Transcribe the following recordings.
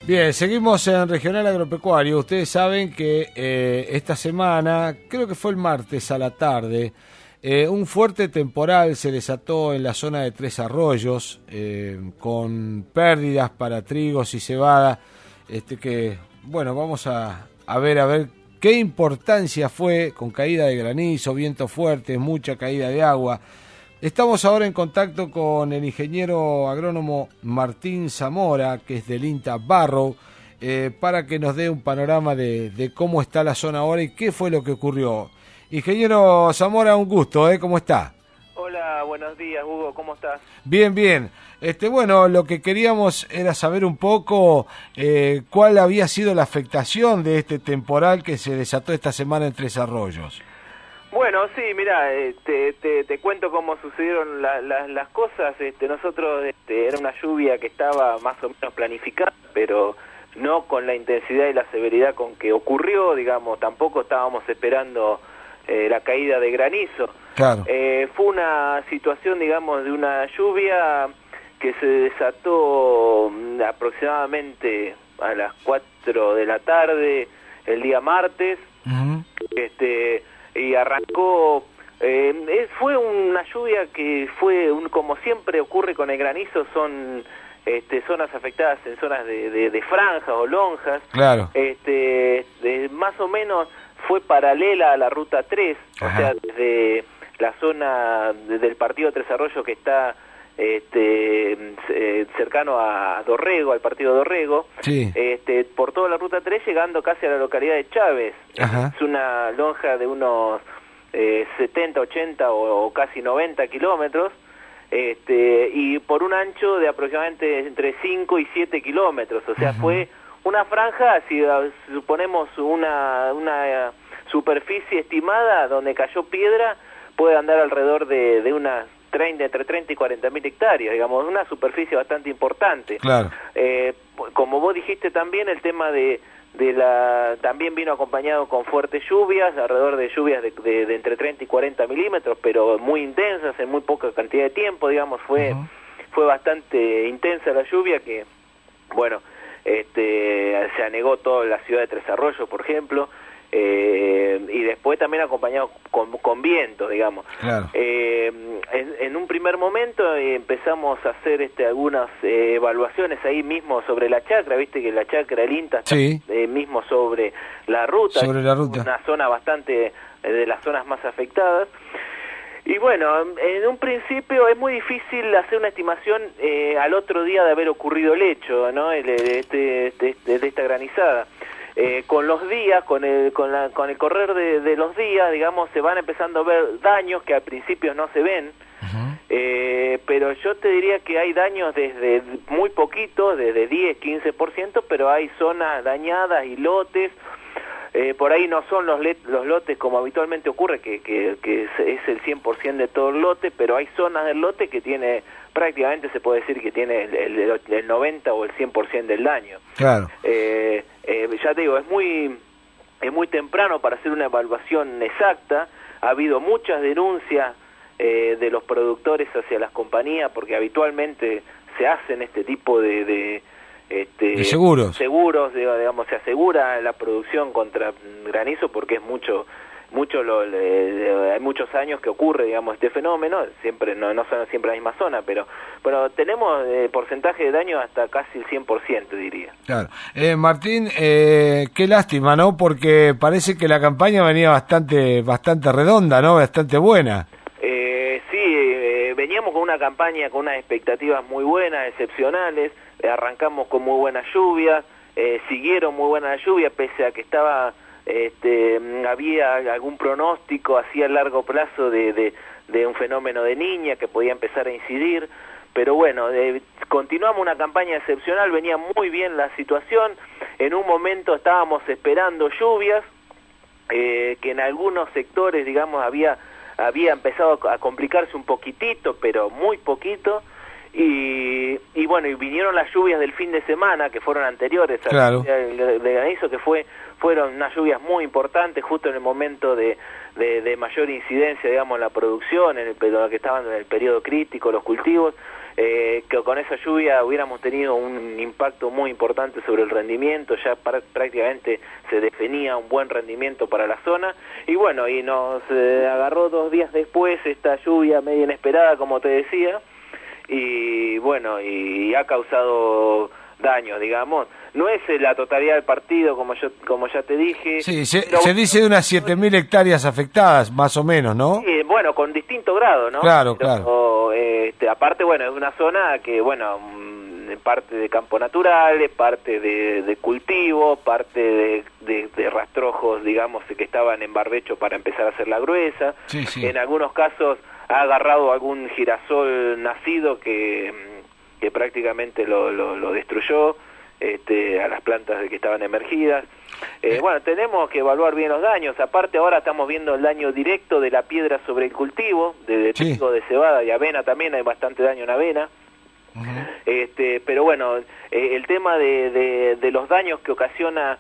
Bien, seguimos en Regional Agropecuario. Ustedes saben que esta semana, creo que fue el martes a la tarde, un fuerte temporal se desató en la zona de Tres Arroyos, con pérdidas para trigos y cebada, que, bueno, vamos a ver qué importancia fue, con caída de granizo, viento fuerte, mucha caída de agua. Estamos ahora en contacto con el ingeniero agrónomo Martín Zamora, que es del INTA Barrow, para que nos dé un panorama de cómo está la zona ahora y qué fue lo que ocurrió. Ingeniero Zamora, un gusto, ¿cómo está? Hola, buenos días, Hugo, ¿cómo estás? Bien, bien. Bueno, lo que queríamos era saber un poco cuál había sido la afectación de este temporal que se desató esta semana en Tres Arroyos. Bueno, sí, mira, te cuento cómo sucedieron las cosas. Nosotros, era una lluvia que estaba más o menos planificada, pero no con la intensidad y la severidad con que ocurrió, digamos, tampoco estábamos esperando la caída de granizo. Claro. Fue una situación, digamos, de una lluvia que se desató aproximadamente a las 4 de la tarde el día martes. Uh-huh. Y arrancó, fue una lluvia que fue, como siempre ocurre con el granizo, son zonas afectadas en zonas de franjas o lonjas. Claro. Más o menos fue paralela a la ruta 3, Ajá. O sea, desde la zona del partido Tres Arroyos que está cercano a Dorrego, al partido Dorrego, sí. Por toda la ruta 3 llegando casi a la localidad de Chávez. Ajá. Es una lonja de unos 70, 80 o casi 90 kilómetros, y por un ancho de aproximadamente entre 5 y 7 kilómetros, o sea, fue una franja, si suponemos una superficie estimada donde cayó piedra, puede andar alrededor de unas entre 30 y 40 mil hectáreas, digamos, una superficie bastante importante. Claro. Como vos dijiste también, el tema también vino acompañado con fuertes lluvias, alrededor de lluvias de entre 30 y 40 milímetros, pero muy intensas en muy poca cantidad de tiempo, digamos, fue bastante intensa la lluvia que, bueno, se anegó toda la ciudad de Tres Arroyos, por ejemplo, y después también acompañado con viento, digamos. Claro. En un primer momento está a hacer algunas evaluaciones ahí mismo sobre la chacra, viste que la chacra del INTA está sí. Mismo sobre la ruta, una zona bastante de las zonas más afectadas. Y bueno, en un principio es muy difícil hacer una estimación al otro día de haber ocurrido el hecho, ¿no? De esta granizada. Con los días, con el correr de los días, digamos, se van empezando a ver daños que al principio no se ven, pero yo te diría que hay daños desde muy poquitos, desde 10, 15%, pero hay zonas dañadas y lotes. Por ahí no son los lotes como habitualmente ocurre, que es el 100% de todo el lote, pero hay zonas del lote que tiene, prácticamente se puede decir que tiene el 90 o el 100% del daño. Claro. Ya te digo, es muy temprano para hacer una evaluación exacta. Ha habido muchas denuncias de los productores hacia las compañías, porque habitualmente se hacen este tipo de seguros, digamos, se asegura la producción contra granizo porque es hay muchos años que ocurre, digamos, este fenómeno, siempre no son siempre la misma zona, pero tenemos porcentaje de daño hasta casi el 100%, diría. Claro. Martín, qué lástima, ¿no? Porque parece que la campaña venía bastante redonda, ¿no? Bastante buena. Sí, veníamos con una campaña con unas expectativas muy buenas, excepcionales. Arrancamos con muy buenas lluvias, siguieron muy buenas las lluvias, pese a que había algún pronóstico así a largo plazo de un fenómeno de niña que podía empezar a incidir, pero bueno, continuamos una campaña excepcional, venía muy bien la situación. En un momento estábamos esperando lluvias, que en algunos sectores, digamos, había empezado a complicarse un poquitito, pero muy poquito. Y bueno, y vinieron las lluvias del fin de semana que fueron anteriores claro. de granizo, que fueron unas lluvias muy importantes justo en el momento de mayor incidencia, digamos, en la producción, en el que estaban en el periodo crítico los cultivos, que con esa lluvia hubiéramos tenido un impacto muy importante sobre el rendimiento, ya prácticamente se definía un buen rendimiento para la zona, y bueno, y nos agarró 2 días después esta lluvia medio inesperada, como te decía, y bueno, y ha causado daños, digamos. No es la totalidad del partido, como ya te dije. Sí, se dice de unas 7.000 hectáreas afectadas, más o menos, ¿no? Sí, bueno, con distinto grado, ¿no? Claro, claro. Aparte, bueno, es una zona que, bueno, parte de campo natural, parte de cultivo, parte de rastrojos, digamos, que estaban en barbecho para empezar a hacer la gruesa. Sí, sí. En algunos casos ha agarrado algún girasol nacido que prácticamente lo destruyó. A las plantas que estaban emergidas. Bueno, tenemos que evaluar bien los daños. Aparte, ahora estamos viendo el daño directo de la piedra sobre el cultivo, de trigo, de cebada y avena también, hay bastante daño en avena. Pero bueno, el tema de los daños que ocasiona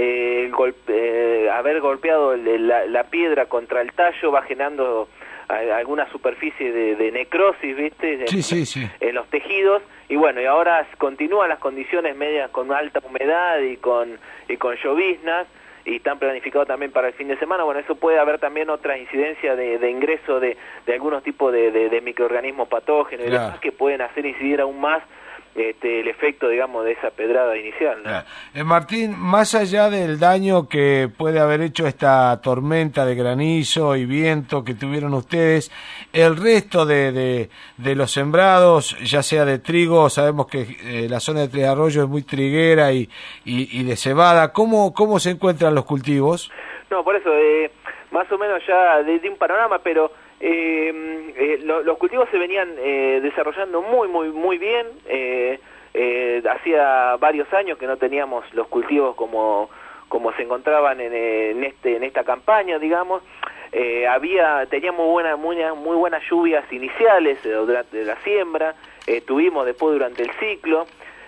haber golpeado la piedra contra el tallo va generando alguna superficie de necrosis, ¿viste? Sí. En los tejidos, y bueno, y ahora continúan las condiciones medias con alta humedad y con lloviznas, y están planificados también para el fin de semana. Bueno, eso puede haber también otra incidencia de ingreso de algunos tipos de microorganismos patógenos y demás que pueden hacer incidir aún más el efecto, digamos, de esa pedrada inicial, ¿no? Claro. Martín, más allá del daño que puede haber hecho esta tormenta de granizo y viento que tuvieron ustedes, el resto de los sembrados, ya sea de trigo, sabemos que la zona de Tres Arroyos es muy triguera y de cebada, ¿cómo se encuentran los cultivos? No, por eso, más o menos ya de un panorama, pero los cultivos se venían desarrollando muy bien. Hacía varios años que no teníamos los cultivos como se encontraban en esta campaña, digamos. Teníamos muy buenas lluvias iniciales durante la siembra, tuvimos después durante el ciclo.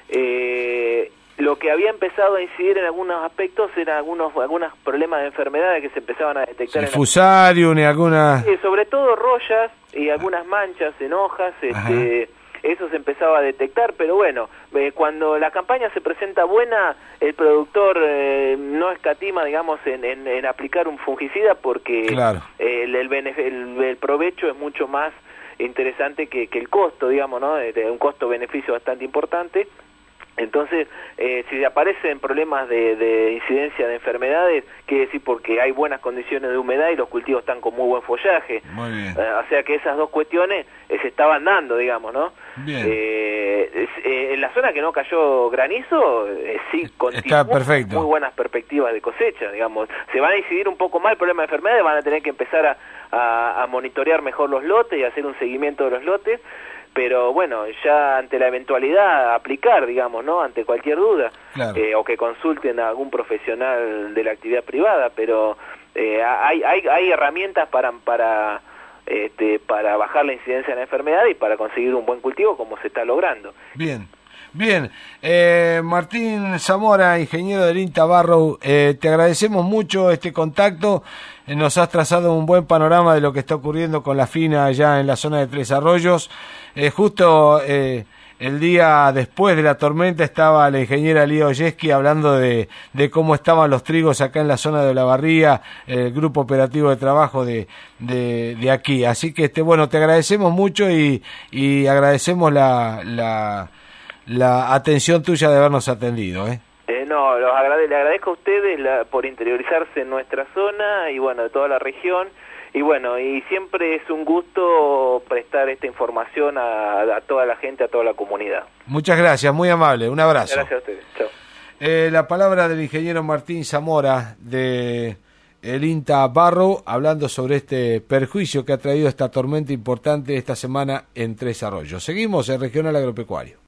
Lo que había empezado a incidir en algunos aspectos eran algunos problemas de enfermedades que se empezaban a detectar. Fusarium y algunas... sobre todo rollas y algunas manchas en hojas, eso se empezaba a detectar, pero bueno, cuando la campaña se presenta buena, el productor no escatima, digamos, en aplicar un fungicida porque claro, el provecho es mucho más interesante que el costo, digamos, ¿no? Un costo-beneficio bastante importante. Entonces, si aparecen problemas de incidencia de enfermedades, quiere decir porque hay buenas condiciones de humedad y los cultivos están con muy buen follaje. Muy bien. O sea que esas dos cuestiones se estaban dando, digamos, ¿no? Bien. En la zona que no cayó granizo, sí, está perfecto. Muy buenas perspectivas de cosecha, digamos. Se van a incidir un poco más el problema de enfermedades, van a tener que empezar a monitorear mejor los lotes y hacer un seguimiento de los lotes. Pero bueno, ya ante la eventualidad aplicar, digamos, ¿no? Ante cualquier duda, claro, o que consulten a algún profesional de la actividad privada, pero hay herramientas para bajar la incidencia de la enfermedad y para conseguir un buen cultivo como se está logrando. Bien. Martín Zamora, ingeniero del INTA Barrow, te agradecemos mucho este contacto, nos has trazado un buen panorama de lo que está ocurriendo con la FINA allá en la zona de Tres Arroyos. Justo el día después de la tormenta estaba la ingeniera Lía Olleski hablando de cómo estaban los trigos acá en la zona de Olavarría, el grupo operativo de trabajo de aquí, así que bueno, te agradecemos mucho y agradecemos la atención tuya de habernos atendido, No, le agradezco a ustedes por interiorizarse en nuestra zona y bueno, de toda la región, y bueno, y siempre es un gusto prestar esta información a toda la gente, a toda la comunidad. Muchas gracias, muy amable, un abrazo. Gracias a ustedes, chao. La palabra del ingeniero Martín Zamora de el INTA Barrow, hablando sobre este perjuicio que ha traído esta tormenta importante esta semana en Tres Arroyos. Seguimos en Regional Agropecuario.